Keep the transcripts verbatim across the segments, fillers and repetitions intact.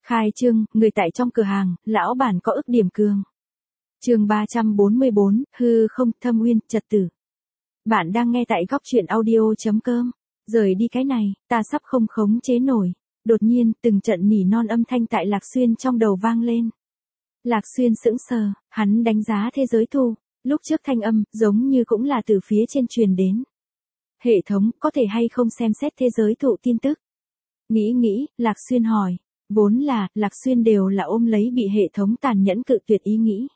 Khai trương, người tại trong cửa hàng, lão bản có ức điểm cường. Chương ba trăm bốn mươi bốn, hư không, thâm uyên, trật tử. Bạn đang nghe tại góc truyện audio chấm com. Rời đi cái này, ta sắp không khống chế nổi. Đột nhiên, từng trận nỉ non âm thanh tại Lạc Xuyên trong đầu vang lên. Lạc Xuyên sững sờ, hắn đánh giá thế giới thu. Lúc trước thanh âm, giống như cũng là từ phía trên truyền đến. Hệ thống, có thể hay không xem xét thế giới thụ tin tức? Nghĩ nghĩ, Lạc Xuyên hỏi. Vốn là, Lạc Xuyên đều là ôm lấy bị hệ thống tàn nhẫn cự tuyệt ý nghĩ.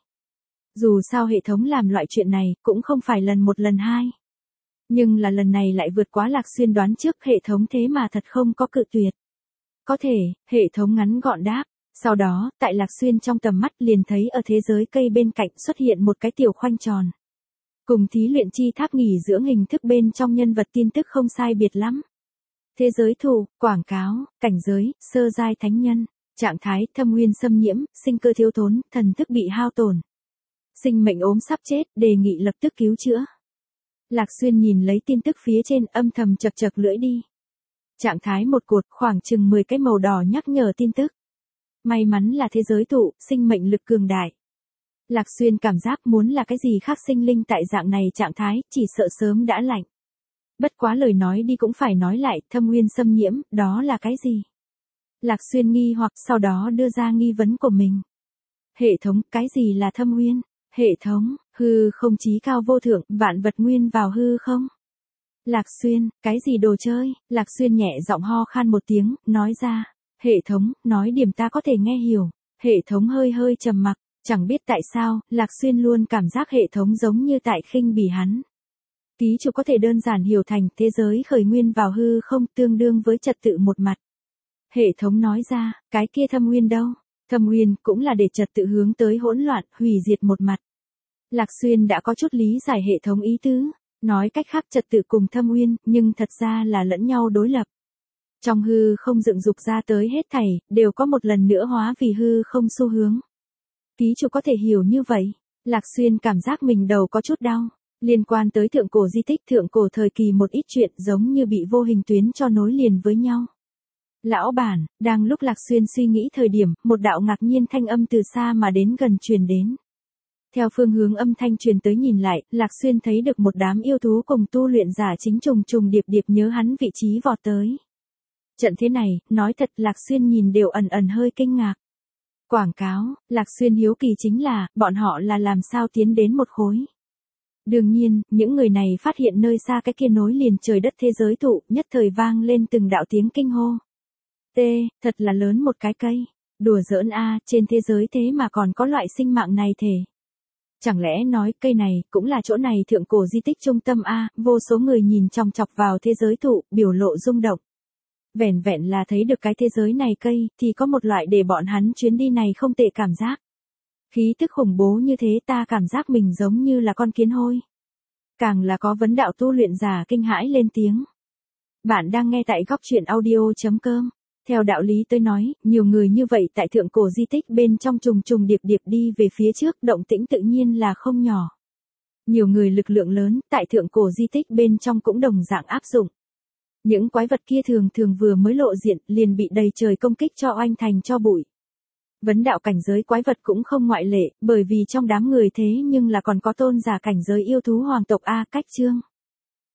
Dù sao hệ thống làm loại chuyện này, cũng không phải lần một lần hai. Nhưng là lần này lại vượt quá Lạc Xuyên đoán trước hệ thống thế mà thật không có cự tuyệt. Có thể, hệ thống ngắn gọn đáp. Sau đó, tại Lạc Xuyên trong tầm mắt liền thấy ở thế giới cây bên cạnh xuất hiện một cái tiểu khoanh tròn. Cùng thí luyện chi tháp nghỉ dưỡng hình thức bên trong nhân vật tin tức không sai biệt lắm. Thế giới thù, quảng cáo, cảnh giới, sơ giai thánh nhân, trạng thái, thâm uyên xâm nhiễm, sinh cơ thiếu thốn, thần thức bị hao tổn. Sinh mệnh ốm sắp chết, đề nghị lập tức cứu chữa. Lạc Xuyên nhìn lấy tin tức phía trên âm thầm chật chật lưỡi đi. Trạng thái một cột, khoảng chừng mười cái màu đỏ nhắc nhở tin tức. May mắn là thế giới tụ, sinh mệnh lực cường đại. Lạc Xuyên cảm giác muốn là cái gì khác sinh linh tại dạng này trạng thái, chỉ sợ sớm đã lạnh. Bất quá lời nói đi cũng phải nói lại, thâm uyên xâm nhiễm, đó là cái gì? Lạc Xuyên nghi hoặc sau đó đưa ra nghi vấn của mình. Hệ thống, cái gì là thâm uyên? Hệ thống, hư không chí cao vô thượng, vạn vật nguyên vào hư không? Lạc Xuyên, cái gì đồ chơi? Lạc Xuyên nhẹ giọng ho khan một tiếng, nói ra. Hệ thống, nói điểm ta có thể nghe hiểu. Hệ thống hơi hơi trầm mặc, chẳng biết tại sao, Lạc Xuyên luôn cảm giác hệ thống giống như tại khinh bỉ hắn. Ký chủ có thể đơn giản hiểu thành thế giới khởi nguyên vào hư không tương đương với trật tự một mặt. Hệ thống nói ra, cái kia thâm uyên đâu? Thâm uyên cũng là để trật tự hướng tới hỗn loạn, hủy diệt một mặt. Lạc Xuyên đã có chút lý giải hệ thống ý tứ, nói cách khác trật tự cùng thâm uyên, nhưng thật ra là lẫn nhau đối lập. Trong hư không dựng dục ra tới hết thảy, đều có một lần nữa hóa vì hư không xu hướng. Ký chủ có thể hiểu như vậy. Lạc Xuyên cảm giác mình đầu có chút đau. Liên quan tới thượng cổ di tích thượng cổ thời kỳ một ít chuyện giống như bị vô hình tuyến cho nối liền với nhau. Lão bản, đang lúc Lạc Xuyên suy nghĩ thời điểm, một đạo ngạc nhiên thanh âm từ xa mà đến gần truyền đến. Theo phương hướng âm thanh truyền tới nhìn lại, Lạc Xuyên thấy được một đám yêu thú cùng tu luyện giả chính trùng trùng điệp điệp nhớ hắn vị trí vọt tới. Trận thế này, nói thật Lạc Xuyên nhìn đều ẩn ẩn hơi kinh ngạc. Quảng cáo, Lạc Xuyên hiếu kỳ chính là, bọn họ là làm sao tiến đến một khối. Đương nhiên, những người này phát hiện nơi xa cái kia nối liền trời đất thế giới tụ, nhất thời vang lên từng đạo tiếng kinh hô. T, thật là lớn một cái cây. Đùa giỡn a, trên thế giới thế mà còn có loại sinh mạng này thể. Chẳng lẽ nói cây này, cũng là chỗ này thượng cổ di tích trung tâm a, vô số người nhìn chòng chọc vào thế giới tụ, biểu lộ rung động. Vẻn vẹn là thấy được cái thế giới này cây, thì có một loại để bọn hắn chuyến đi này không tệ cảm giác. Khí tức khủng bố như thế ta cảm giác mình giống như là con kiến hôi. Càng là có vấn đạo tu luyện giả kinh hãi lên tiếng. Bạn đang nghe tại góc truyện audio chấm com. Theo đạo lý tôi nói, nhiều người như vậy tại thượng cổ di tích bên trong trùng trùng điệp điệp đi về phía trước, động tĩnh tự nhiên là không nhỏ. Nhiều người lực lượng lớn, tại thượng cổ di tích bên trong cũng đồng dạng áp dụng. Những quái vật kia thường thường vừa mới lộ diện, liền bị đầy trời công kích cho oanh thành cho bụi. Vấn đạo cảnh giới quái vật cũng không ngoại lệ, bởi vì trong đám người thế nhưng là còn có tôn giả cảnh giới yêu thú hoàng tộc A cách chương.